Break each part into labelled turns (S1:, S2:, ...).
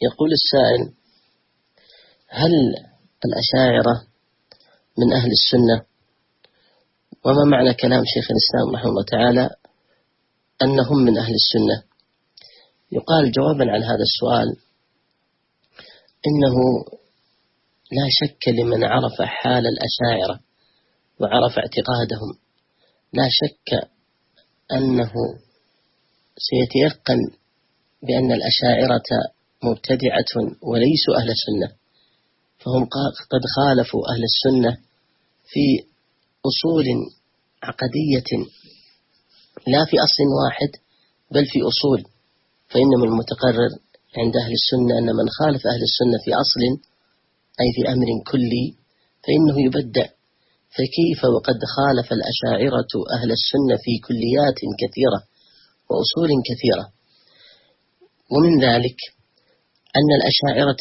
S1: يقول السائل: هل الأشاعرة من أهل السنة؟ وما معنى كلام شيخ الإسلام رحمه الله تعالى أنهم من أهل السنة؟ يقال جوابا على هذا السؤال إنه لا شك لمن عرف حال الأشاعرة وعرف اعتقادهم، لا شك أنه سيتيقن بأن الأشاعرة مبتدعة وليسوا أهل السنة، فهم قد خالفوا أهل السنة في أصول عقدية، لا في أصل واحد بل في أصول. فإنما المتقرر عند أهل السنة أن من خالف أهل السنة في أصل أي في أمر كلي فإنه يبدع، فكيف وقد خالف الأشاعرة أهل السنة في كليات كثيرة وأصول كثيرة. ومن ذلك أن الأشاعرة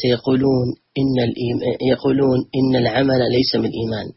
S1: يقولون إن العمل ليس من الإيمان،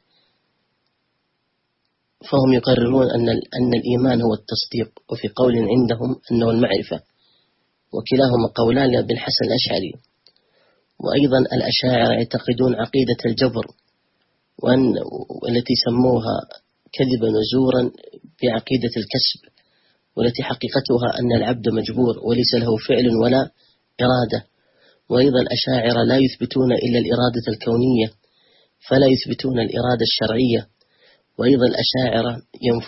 S1: فهم يقررون أن الإيمان هو التصديق، وفي قول عندهم أنه المعرفة، وكلاهما قولان لابن حسن الأشعري. وأيضا الأشاعرة يعتقدون عقيدة الجبر، والتي سموها كذبا وزورا بعقيدة الكسب، والتي حقيقتها أن العبد مجبور وليس له فعل ولا إرادة. وأيضا الأشاعرة لا يثبتون إلا الإرادة الكونية، فلا يثبتون الإرادة الشرعية. وأيضا الأشاعرة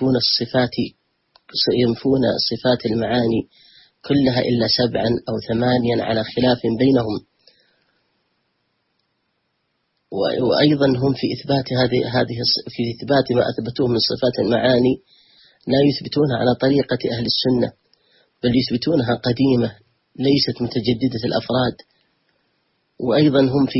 S1: ينفون صفات المعاني كلها إلا 7 أو 8 على خلاف بينهم. وأيضا هم في إثبات ما أثبتوه من صفات المعاني لا يثبتونها على طريقة أهل السنة، بل يثبتونها قديمة ليست متجددة الأفراد. وأيضا هم في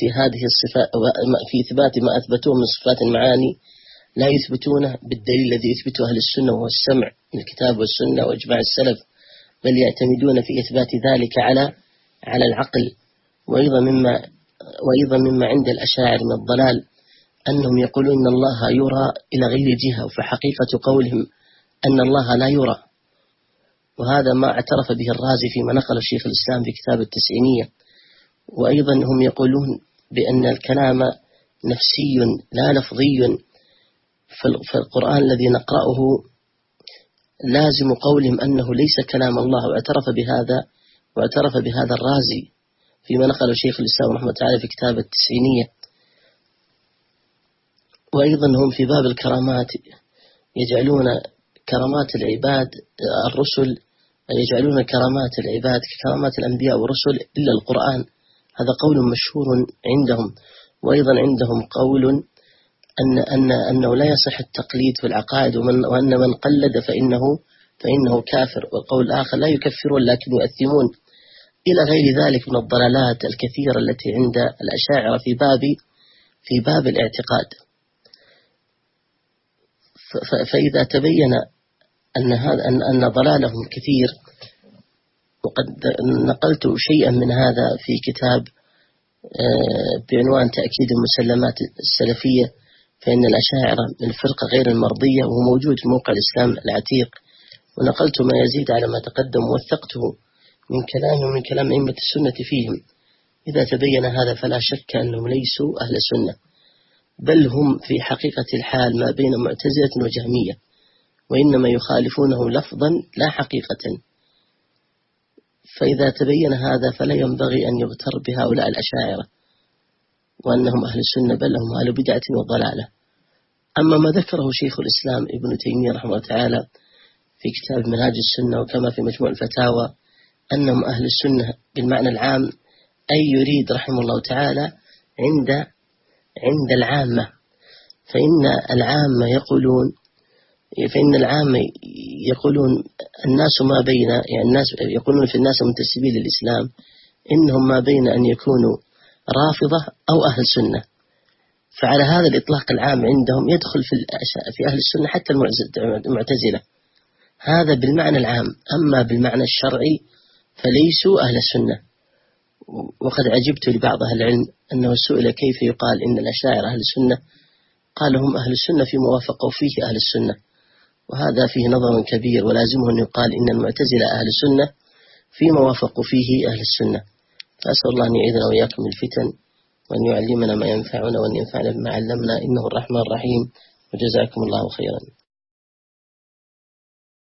S1: إثبات ما أثبتوه من صفات المعاني لا يثبتونه بالدليل الذي يثبته أهل السنة وهو السمع من الكتاب والسنة وإجماع السلف، بل يعتمدون في إثبات ذلك على العقل. وأيضا مما عند الأشاعر من الضلال أنهم يقولون إن الله يرى إلى غير جهة، فحقيقة قولهم أن الله لا يرى. وهذا ما اعترف به الرازي فيما نقل الشيخ الإسلام في كتاب التسعينية. وأيضا هم يقولون بأن الكلام نفسي لا لفظي، فالقرآن الذي نقرأه لازم قولهم أنه ليس كلام الله، واعترف بهذا الرازي فيما نقل الشيخ الإسلام رحمه الله تعالى في كتاب التسعينية. وأيضا هم في باب الكرامات يجعلون كرامات العباد الرسل، يجعلون كرامات العباد ككرامات الأنبياء والرسل إلا القرآن. هذا قول مشهور عندهم. وأيضا عندهم قول أنه لا يصح التقليد في العقائد، وأن من قلد فإنه كافر. والقول الآخر لا يكفرون لكن يؤثمون، إلى غير ذلك من الضلالات الكثيرة التي عند الأشاعرة في باب الاعتقاد. فإذا تبين أن ضلالهم كثير، وقد نقلت شيئا من هذا في كتاب بعنوان تأكيد المسلمات السلفية، فإن الأشاعرة من الفرقة غير المرضية، وهو موجود في موقع الإسلام العتيق، ونقلت ما يزيد على ما تقدم ووثقته من كلام أئمة السنة فيهم. إذا تبين هذا فلا شك أنهم ليسوا أهل السنة، بل هم في حقيقة الحال ما بين معتزلة وجهمية، وإنما يخالفونه لفظا لا حقيقة. فإذا تبين هذا فلا ينبغي أن يغتر بهؤلاء الأشاعرة وأنهم أهل السنة، بل هم أهل بدعة وضلالة. أما ما ذكره شيخ الإسلام ابن تيمية رحمه الله تعالى في كتاب منهاج السنة وكما في مجموع الفتاوى أنهم أهل السنة بالمعنى العام، أي يريد رحمه الله تعالى عند العامة، فإن العامة يقولون الناس ما بين، يعني الناس يقولون في الناس منتسبين للإسلام إنهم ما بين أن يكونوا رافضة أو أهل سنة. فعلى هذا الإطلاق العام عندهم يدخل في أهل السنة حتى المعتزلة، هذا بالمعنى العام. أما بالمعنى الشرعي فليسوا أهل السنة. وقد عجبت لبعض أهل العلم أنه سئل كيف يقال إن الأشاعرة أهل السنة، قال هم أهل السنة فيما وافقوا فيه أهل السنة، وهذا فيه نظر كبير، ولازمه أن يقال إن المعتزلة أهل السنة فيما وافقوا فيه أهل السنة. أسأل الله أن يعيذنا وإياكم من الفتن، وأن يعلمنا ما ينفعنا، وأن ينفعنا بما علمنا، إنه الرحمن الرحيم. وجزاكم الله خيرا.